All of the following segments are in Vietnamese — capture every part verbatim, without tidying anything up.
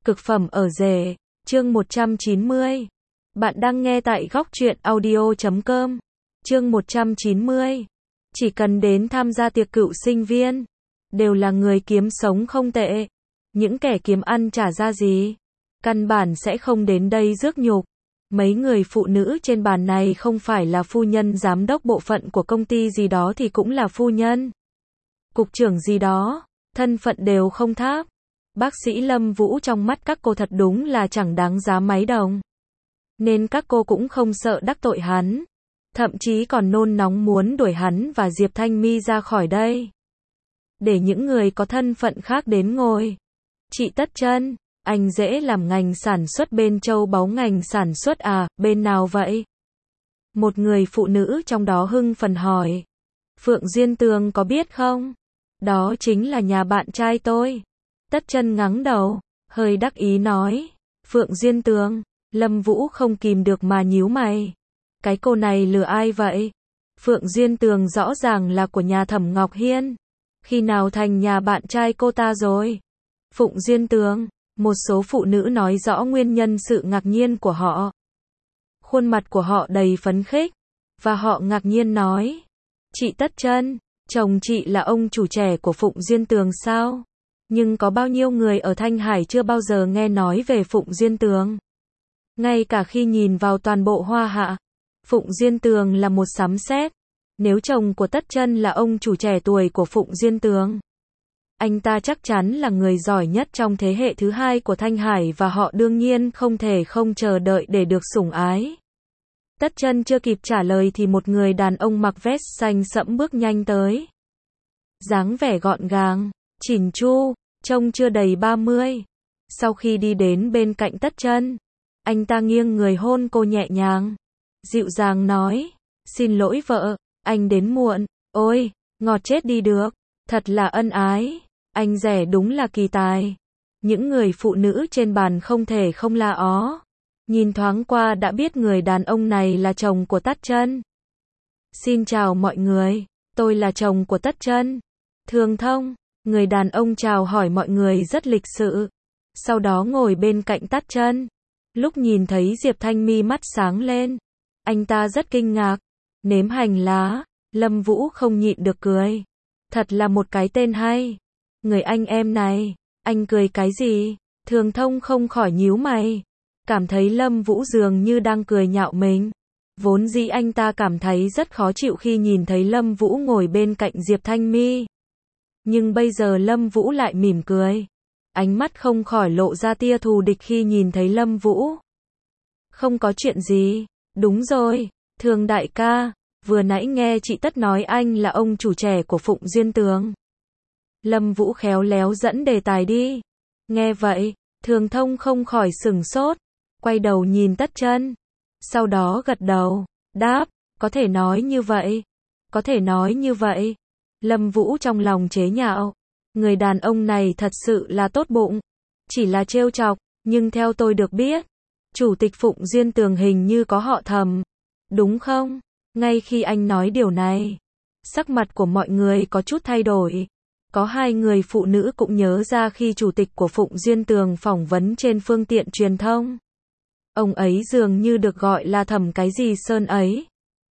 Cực phẩm ở rể, chương một trăm chín mươi. Bạn đang nghe tại góc truyện audio chấm com. Chương một trăm chín mươi. Chỉ cần đến tham gia tiệc cựu sinh viên, đều là người kiếm sống không tệ. Những kẻ kiếm ăn chả ra gì, căn bản sẽ không đến đây rước nhục. Mấy người phụ nữ trên bàn này không phải là phu nhân giám đốc bộ phận của công ty gì đó thì cũng là phu nhân cục trưởng gì đó, thân phận đều không thấp. Bác sĩ Lâm Vũ trong mắt các cô thật đúng là chẳng đáng giá mấy đồng. Nên các cô cũng không sợ đắc tội hắn. Thậm chí còn nôn nóng muốn đuổi hắn và Diệp Thanh My ra khỏi đây. Để những người có thân phận khác đến ngồi. Chị Tất Chân, anh dễ làm ngành sản xuất bên châu báu ngành sản xuất à, bên nào vậy? Một người phụ nữ trong đó hưng phấn hỏi. Phượng Duyên Tường có biết không? Đó chính là nhà bạn trai tôi. Tất Chân ngắng đầu, hơi đắc ý nói. Phượng Duyên Tường, Lâm Vũ không kìm được mà nhíu mày. Cái cô này lừa ai vậy? Phượng Duyên Tường rõ ràng là của nhà Thẩm Ngọc Hiên. Khi nào thành nhà bạn trai cô ta rồi? Phượng Duyên Tường, một số phụ nữ nói rõ nguyên nhân sự ngạc nhiên của họ. Khuôn mặt của họ đầy phấn khích, và họ ngạc nhiên nói. Chị Tất Chân, chồng chị là ông chủ trẻ của Phượng Duyên Tường sao? Nhưng có bao nhiêu người ở Thanh Hải chưa bao giờ nghe nói về Phụng Duyên Tường. Ngay cả khi nhìn vào toàn bộ Hoa Hạ, Phụng Duyên Tường là một sấm sét. Nếu chồng của Tất Chân là ông chủ trẻ tuổi của Phụng Duyên Tường, anh ta chắc chắn là người giỏi nhất trong thế hệ thứ hai của Thanh Hải và họ đương nhiên không thể không chờ đợi để được sủng ái. Tất Chân chưa kịp trả lời thì một người đàn ông mặc vest xanh sẫm bước nhanh tới. Dáng vẻ gọn gàng, chỉn chu, trông chưa đầy ba mươi. Sau khi đi đến bên cạnh Tất Chân, anh ta nghiêng người hôn cô nhẹ nhàng, dịu dàng nói, xin lỗi vợ, anh đến muộn. Ôi, ngọt chết đi được, thật là ân ái, anh rẻ đúng là kỳ tài. Những người phụ nữ trên bàn không thể không la ó. Nhìn thoáng qua đã biết người đàn ông này là chồng của Tất Chân. Xin chào mọi người, tôi là chồng của Tất Chân, Thường Thông. Người đàn ông chào hỏi mọi người rất lịch sự, sau đó ngồi bên cạnh Tất Chân. Lúc nhìn thấy Diệp Thanh My mắt sáng lên, anh ta rất kinh ngạc. Nếm hành lá, Lâm Vũ không nhịn được cười. Thật là một cái tên hay. Người anh em này, anh cười cái gì? Thường Thông không khỏi nhíu mày, cảm thấy Lâm Vũ dường như đang cười nhạo mình. Vốn dĩ anh ta cảm thấy rất khó chịu khi nhìn thấy Lâm Vũ ngồi bên cạnh Diệp Thanh My. Nhưng bây giờ Lâm Vũ lại mỉm cười. Ánh mắt không khỏi lộ ra tia thù địch khi nhìn thấy Lâm Vũ. Không có chuyện gì. Đúng rồi, Thường đại ca, vừa nãy nghe chị Tất nói anh là ông chủ trẻ của Phụng Duyên Tường. Lâm Vũ khéo léo dẫn đề tài đi. Nghe vậy, Thường Thông không khỏi sửng sốt, quay đầu nhìn Tất Chân. Sau đó gật đầu, đáp, có thể nói như vậy. Có thể nói như vậy. Lâm Vũ trong lòng chế nhạo, người đàn ông này thật sự là tốt bụng, chỉ là trêu chọc, nhưng theo tôi được biết, chủ tịch Phụng Duyên Tường hình như có họ Thẩm, đúng không? Ngay khi anh nói điều này, sắc mặt của mọi người có chút thay đổi. Có hai người phụ nữ cũng nhớ ra khi chủ tịch của Phụng Duyên Tường phỏng vấn trên phương tiện truyền thông. Ông ấy dường như được gọi là Thẩm cái gì Sơn ấy.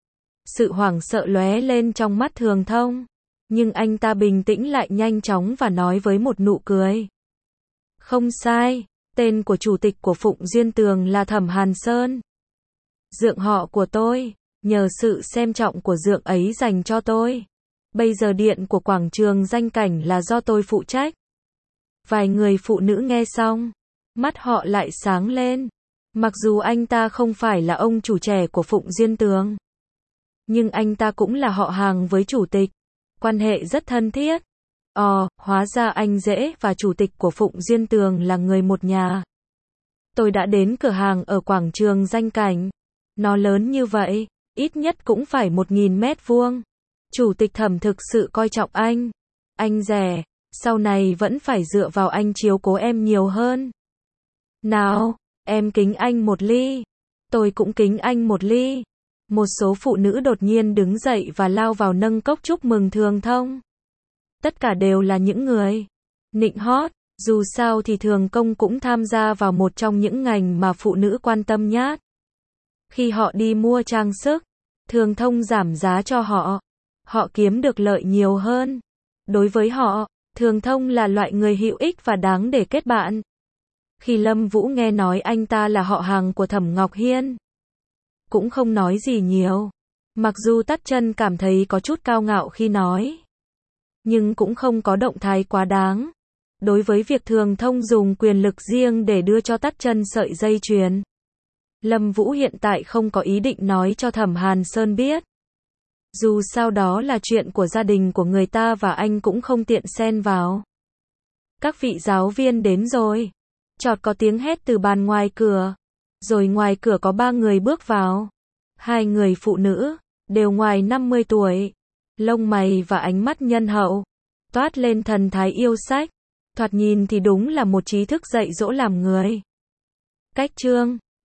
Sự hoảng sợ lóe lên trong mắt Thường Thông. Nhưng anh ta bình tĩnh lại nhanh chóng và nói với một nụ cười. Không sai, tên của chủ tịch của Phụng Duyên Tường là Thẩm Hàn Sơn. Dượng họ của tôi, nhờ sự xem trọng của dượng ấy dành cho tôi. Bây giờ điện của quảng trường Danh Cảnh là do tôi phụ trách. Vài người phụ nữ nghe xong, mắt họ lại sáng lên. Mặc dù anh ta không phải là ông chủ trẻ của Phụng Duyên Tường, nhưng anh ta cũng là họ hàng với chủ tịch. Quan hệ rất thân thiết. Ồ, hóa ra anh rể và chủ tịch của Phụng Duyên Tường là người một nhà. Tôi đã đến cửa hàng ở quảng trường Danh Cảnh. Nó lớn như vậy, ít nhất cũng phải một nghìn mét vuông. Chủ tịch Thẩm thực sự coi trọng anh. Anh rẻ, sau này vẫn phải dựa vào anh chiếu cố em nhiều hơn. Nào, em kính anh một ly. Tôi cũng kính anh một ly. Một số phụ nữ đột nhiên đứng dậy và lao vào nâng cốc chúc mừng Thường Thông. Tất cả đều là những người nịnh hót, Dù sao thì Thường Công cũng tham gia vào một trong những ngành mà phụ nữ quan tâm nhất. Khi họ đi mua trang sức, Thường Thông giảm giá cho họ. Họ kiếm được lợi nhiều hơn. Đối với họ, Thường Thông là loại người hữu ích và đáng để kết bạn. Khi Lâm Vũ nghe nói anh ta là họ hàng của Thẩm Ngọc Hiên, cũng không nói gì nhiều. Mặc dù Tắt Chân cảm thấy có chút cao ngạo khi nói, nhưng cũng không có động thái quá đáng. Đối với việc Thường Thông dùng quyền lực riêng để đưa cho Tắt Chân sợi dây chuyền, Lâm Vũ hiện tại không có ý định nói cho Thẩm Hàn Sơn biết. Dù sao đó là chuyện của gia đình của người ta và anh cũng không tiện xen vào. Các vị giáo viên đến rồi. Chợt có tiếng hét từ bàn ngoài cửa. Rồi ngoài cửa có ba người bước vào. Hai người phụ nữ, đều ngoài năm mươi tuổi. Lông mày và ánh mắt nhân hậu, toát lên thần thái yêu sách. Thoạt nhìn thì đúng là một trí thức dạy dỗ làm người. Cách Trương